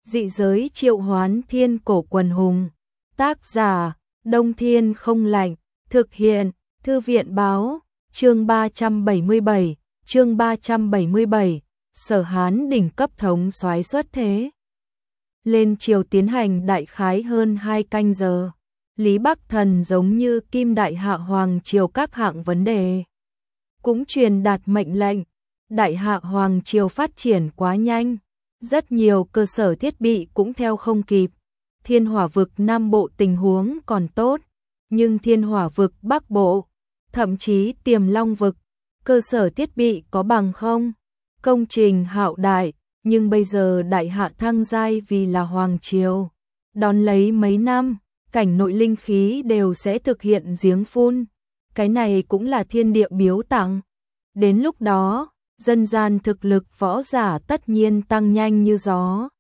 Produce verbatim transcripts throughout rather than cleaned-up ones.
Dị giới triệu hoán thiên cổ quần hùng. Tác giả, Đông Thiên không lạnh. Thực hiện, Thư viện báo. Chương ba trăm bảy mươi bảy, chương ba trăm bảy mươi bảy, Sở Hán đỉnh cấp thống soái xuất thế. Lên triều tiến hành đại khái hơn hai canh giờ. Lý Bắc Thần giống như kim đại hạ hoàng triều các hạng vấn đề. Cũng truyền đạt mệnh lệnh. Đại hạ hoàng triều phát triển quá nhanh. Rất nhiều cơ sở thiết bị cũng theo không kịp. Thiên hỏa vực Nam Bộ tình huống còn tốt. Nhưng thiên hỏa vực Bắc Bộ, thậm chí Tiềm Long vực, cơ sở thiết bị có bằng không? Công trình hạo đại, nhưng bây giờ đại hạ thăng giai vì là hoàng triều. Đón lấy mấy năm, cảnh nội linh khí đều sẽ thực hiện giếng phun. Cái này cũng là thiên địa biếu tặng. Đến lúc đó, dân gian thực lực võ giả tất nhiên tăng nhanh như gió.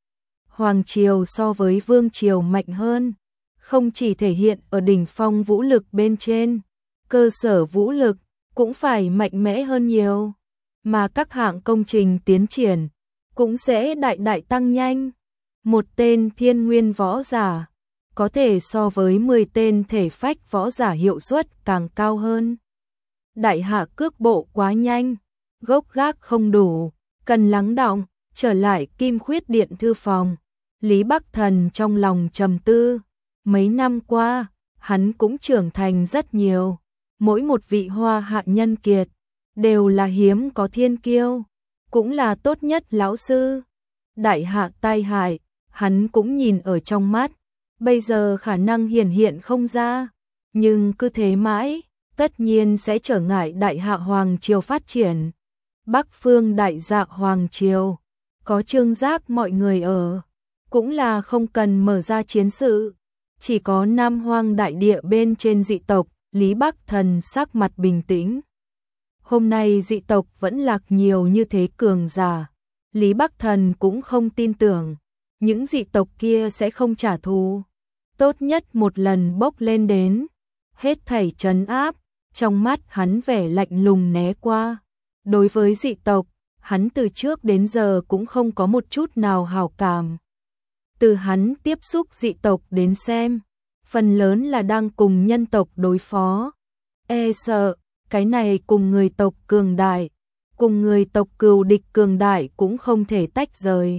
Hoàng triều so với vương triều mạnh hơn, không chỉ thể hiện ở đỉnh phong vũ lực bên trên, cơ sở vũ lực cũng phải mạnh mẽ hơn nhiều, mà các hạng công trình tiến triển cũng sẽ đại đại tăng nhanh. Một tên thiên nguyên võ giả có thể so với mười tên thể phách võ giả hiệu suất càng cao hơn. Đại hạ cước bộ quá nhanh, gốc gác không đủ, cần lắng đọng. Trở lại Kim Khuyết Điện thư phòng, Lý Bắc Thần trong lòng trầm tư. Mấy năm qua, hắn cũng trưởng thành rất nhiều. Mỗi một vị hoa hạ nhân kiệt đều là hiếm có thiên kiêu, cũng là tốt nhất lão sư. Đại hạ tai hại, hắn cũng nhìn ở trong mắt. Bây giờ khả năng hiển hiện không ra, nhưng cứ thế mãi, tất nhiên sẽ trở ngại đại hạ hoàng triều phát triển. Bắc phương đại dạ hoàng triều, có Trương Giác mọi người ở, cũng là không cần mở ra chiến sự. Chỉ có Nam Hoang đại địa bên trên dị tộc, Lý Bắc Thần sắc mặt bình tĩnh. Hôm nay dị tộc vẫn lạc nhiều như thế cường giả, Lý Bắc Thần cũng không tin tưởng những dị tộc kia sẽ không trả thù. Tốt nhất một lần bốc lên đến, hết thảy trấn áp. Trong mắt hắn vẻ lạnh lùng né qua. Đối với dị tộc, hắn từ trước đến giờ cũng không có một chút nào hảo cảm. Từ hắn tiếp xúc dị tộc đến xem, phần lớn là đang cùng nhân tộc đối phó. E sợ, cái này cùng người tộc cường đại, cùng người tộc cừu địch cường đại cũng không thể tách rời.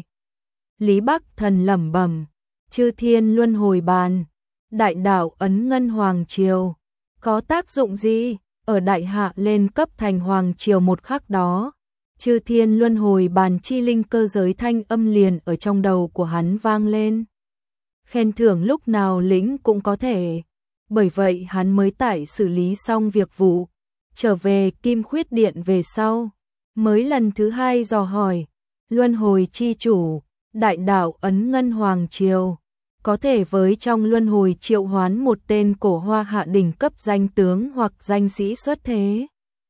Lý Bắc Thần lẩm bẩm, Chư Thiên Luân Hồi Bàn, đại đạo ấn ngân hoàng triều, có tác dụng gì? Ở đại hạ lên cấp thành hoàng triều một khắc đó, Chư Thiên Luân Hồi Bàn chi linh cơ giới thanh âm liền ở trong đầu của hắn vang lên. Khen thưởng lúc nào lĩnh cũng có thể, bởi vậy hắn mới tại xử lý xong việc vụ, trở về Kim Khuyết Điện về sau, mới lần thứ hai dò hỏi, Luân Hồi chi chủ, đại đạo ấn ngân hoàng triều, có thể với trong luân hồi triệu hoán một tên cổ hoa hạ đỉnh cấp danh tướng hoặc danh sĩ xuất thế.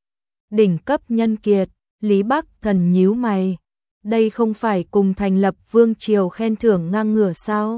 Đỉnh cấp nhân kiệt, Lý Bắc Thần nhíu mày, đây không phải cùng thành lập vương triều khen thưởng ngang ngửa sao?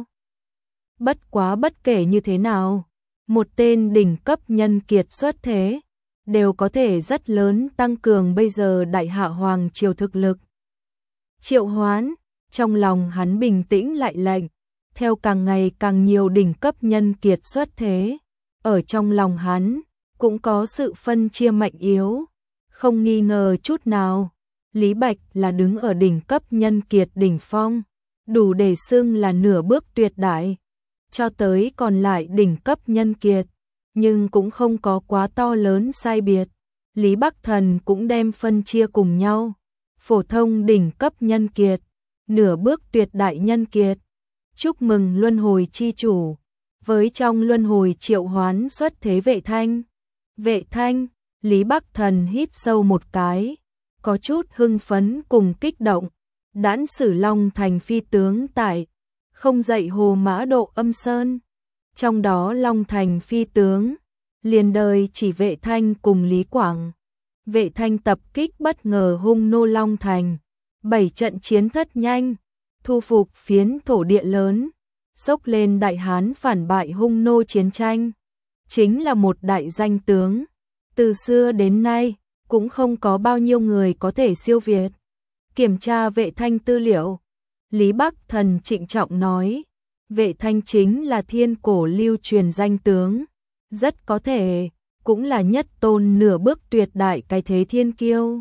Bất quá bất kể như thế nào, một tên đỉnh cấp nhân kiệt xuất thế, đều có thể rất lớn tăng cường bây giờ đại hạ hoàng triều thực lực. Triệu hoán, trong lòng hắn bình tĩnh lại lệnh. Theo càng ngày càng nhiều đỉnh cấp nhân kiệt xuất thế, ở trong lòng hắn cũng có sự phân chia mạnh yếu, không nghi ngờ chút nào. Lý Bạch là đứng ở đỉnh cấp nhân kiệt đỉnh phong, đủ để xưng là nửa bước tuyệt đại, cho tới còn lại đỉnh cấp nhân kiệt, nhưng cũng không có quá to lớn sai biệt. Lý Bắc Thần cũng đem phân chia cùng nhau, phổ thông đỉnh cấp nhân kiệt, nửa bước tuyệt đại nhân kiệt. Chúc mừng Luân Hồi chi chủ, với trong Luân Hồi triệu hoán xuất thế Vệ Thanh. Vệ Thanh, Lý Bắc Thần hít sâu một cái, có chút hưng phấn cùng kích động. Đãn Sử Long thành phi tướng tại, không dậy Hồ Mã Độ Âm Sơn. Trong đó Long thành phi tướng, liền đời chỉ Vệ Thanh cùng Lý Quảng. Vệ Thanh tập kích bất ngờ hung nô Long thành, bảy trận chiến thất nhanh, thu phục phiến thổ địa lớn, xốc lên Đại Hán phản bại hung nô chiến tranh, chính là một đại danh tướng. Từ xưa đến nay, cũng không có bao nhiêu người có thể siêu việt. Kiểm tra Vệ Thanh tư liệu, Lý Bắc Thần trịnh trọng nói, Vệ Thanh chính là thiên cổ lưu truyền danh tướng, rất có thể cũng là nhất tôn nửa bước tuyệt đại cái thế thiên kiêu.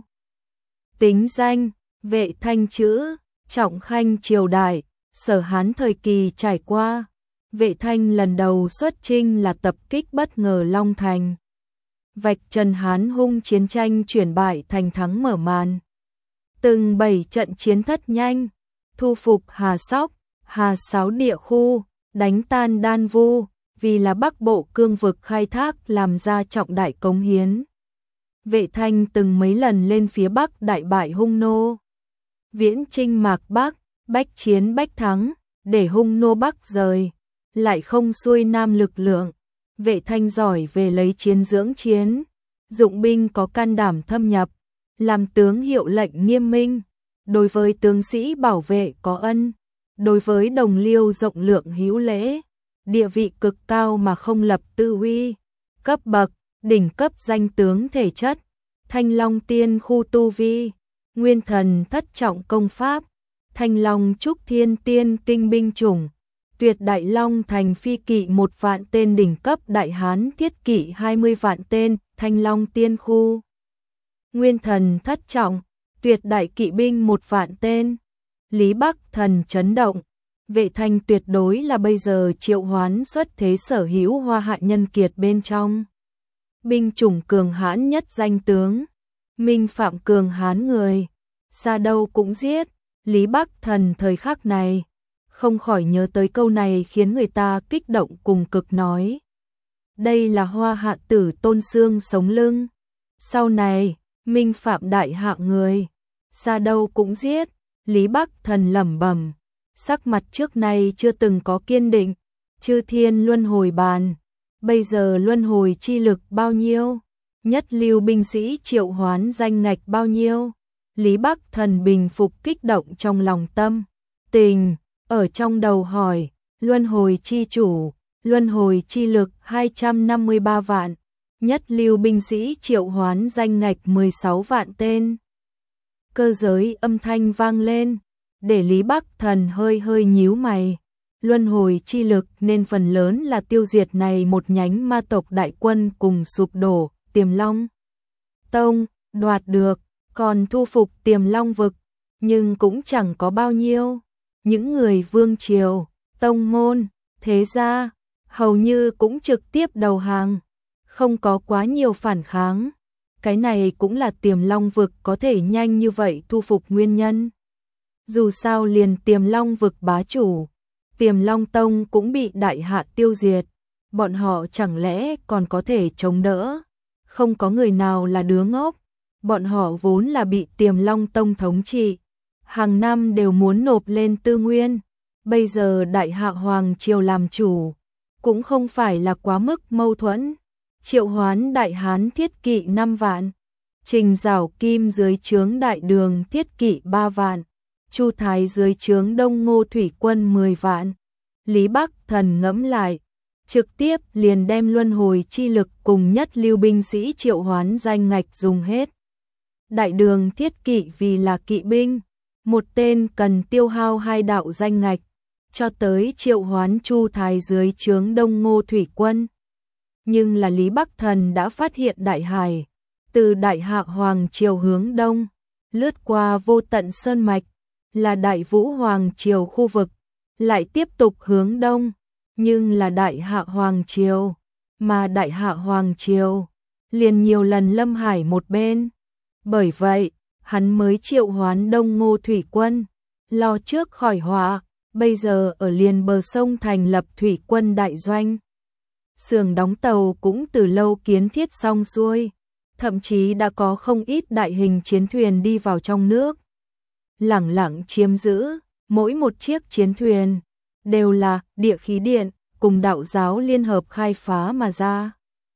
Tính danh, Vệ Thanh chữ, trọng khanh triều đại, Sở Hán thời kỳ trải qua. Vệ Thanh lần đầu xuất chinh là tập kích bất ngờ Long Thành, vạch trần Hán hung chiến tranh chuyển bại thành thắng mở màn. Từng bảy trận chiến thất nhanh, thu phục Hà Sóc, Hà Sáo địa khu, đánh tan Đan Vu, vì là Bắc Bộ cương vực khai thác làm ra trọng đại cống hiến. Vệ Thanh từng mấy lần lên phía Bắc đại bại hung nô, viễn chinh Mạc Bắc, bách chiến bách thắng, để hung nô Bắc rời, lại không xuôi nam lực lượng. Vệ Thanh giỏi về lấy chiến dưỡng chiến, dụng binh có can đảm thâm nhập, làm tướng hiệu lệnh nghiêm minh, đối với tướng sĩ bảo vệ có ân, đối với đồng liêu rộng lượng hữu lễ, địa vị cực cao mà không lập tư uy, cấp bậc, đỉnh cấp danh tướng thể chất, Thanh Long tiên khu tu vi, Nguyên Thần thất trọng công pháp, Thanh Long trúc thiên tiên kinh binh chủng, Tuyệt Đại Long thành phi kỵ một vạn tên đỉnh cấp đại hán thiết kỵ hai mươi vạn tên, Thanh Long tiên khu. Nguyên Thần thất trọng, Tuyệt Đại kỵ binh một vạn tên. Lý Bắc Thần chấn động, Vệ Thanh tuyệt đối là bây giờ triệu hoán xuất thế sở hữu hoa hạ nhân kiệt bên trong. Binh chủng cường hãn nhất danh tướng, Minh Phạm cường hán người, xa đâu cũng giết. Lý Bắc Thần thời khắc này không khỏi nhớ tới câu này khiến người ta kích động cùng cực nói. Đây là hoa hạ tử tôn xương sống lưng. Sau này, Minh Phạm đại hạ người, xa đâu cũng giết. Lý Bắc Thần lẩm bẩm, sắc mặt trước nay chưa từng có kiên định. Chư thiên luân hồi bàn, bây giờ luân hồi chi lực bao nhiêu? Nhất lưu binh sĩ triệu hoán danh ngạch bao nhiêu? Lý Bắc Thần bình phục kích động trong lòng tâm tình, ở trong đầu hỏi, luân hồi chi chủ, luân hồi chi lực hai trăm năm mươi ba vạn, nhất lưu binh sĩ triệu hoán danh ngạch mười sáu vạn tên. Cơ giới âm thanh vang lên, để Lý Bắc Thần hơi hơi nhíu mày. Luân hồi chi lực nên phần lớn là tiêu diệt này một nhánh ma tộc đại quân cùng sụp đổ, Tiềm Long Tông đoạt được, còn thu phục Tiềm Long vực, nhưng cũng chẳng có bao nhiêu. Những người vương triều, tông môn, thế gia, hầu như cũng trực tiếp đầu hàng, không có quá nhiều phản kháng. Cái này cũng là Tiềm Long vực có thể nhanh như vậy thu phục nguyên nhân. Dù sao liền Tiềm Long vực bá chủ, Tiềm Long Tông cũng bị đại hạ tiêu diệt, bọn họ chẳng lẽ còn có thể chống đỡ? Không có người nào là đứa ngốc, bọn họ vốn là bị Tiềm Long Tông thống trị, hàng năm đều muốn nộp lên tư nguyên, bây giờ đại hạ hoàng triều làm chủ, cũng không phải là quá mức mâu thuẫn. Triệu hoán đại hán thiết kỵ năm vạn, Trình Giảo Kim dưới trướng đại đường thiết kỵ ba vạn, Chu Thái dưới trướng Đông Ngô thủy quân mười vạn. Lý Bắc Thần ngẫm lại, trực tiếp liền đem luân hồi chi lực cùng nhất lưu binh sĩ triệu hoán danh ngạch dùng hết. Đại đường thiết kỵ vì là kỵ binh, một tên cần tiêu hao hai đạo danh ngạch, cho tới triệu hoán Chu Thái dưới trướng Đông Ngô thủy quân. Nhưng là Lý Bắc Thần đã phát hiện đại hải, từ đại hạ hoàng triều hướng đông, lướt qua vô tận sơn mạch, là đại vũ hoàng triều khu vực, lại tiếp tục hướng đông, nhưng là đại hạ hoàng triều, mà đại hạ hoàng triều liền nhiều lần lâm hải một bên. Bởi vậy, hắn mới triệu hoán Đông Ngô thủy quân, lo trước khỏi họa, bây giờ ở liền bờ sông thành lập thủy quân đại doanh. Xưởng đóng tàu cũng từ lâu kiến thiết xong xuôi, thậm chí đã có không ít đại hình chiến thuyền đi vào trong nước, lẳng lặng chiếm giữ. Mỗi một chiếc chiến thuyền đều là địa khí điện cùng đạo giáo liên hợp khai phá mà ra.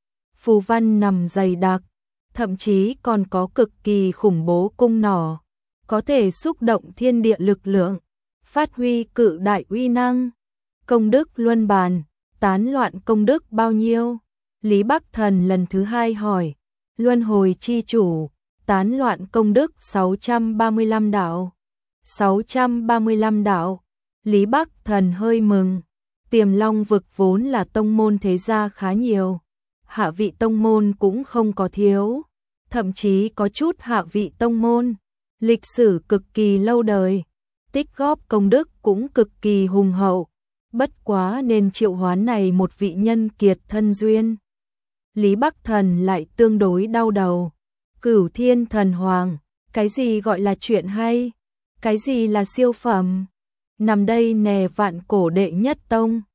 Phù văn nằm dày đặc, thậm chí còn có cực kỳ khủng bố cung nỏ, có thể xúc động thiên địa lực lượng, phát huy cự đại uy năng. Công đức luân bàn, tán loạn công đức bao nhiêu? Lý Bắc Thần lần thứ hai hỏi. Luân hồi chi chủ, tán loạn công đức sáu trăm ba mươi lăm đạo. sáu trăm ba mươi lăm đạo. Lý Bắc Thần hơi mừng. Tiềm Long vực vốn là tông môn thế gia khá nhiều. Hạ vị tông môn cũng không có thiếu. Thậm chí có chút hạ vị tông môn. Lịch sử cực kỳ lâu đời. Tích góp công đức cũng cực kỳ hùng hậu. Bất quá nên triệu hoán này một vị nhân kiệt thân duyên. Lý Bắc Thần lại tương đối đau đầu. Cửu Thiên Thần Hoàng, cái gì gọi là chuyện hay? Cái gì là siêu phẩm? Nằm đây nè vạn cổ đệ nhất tông,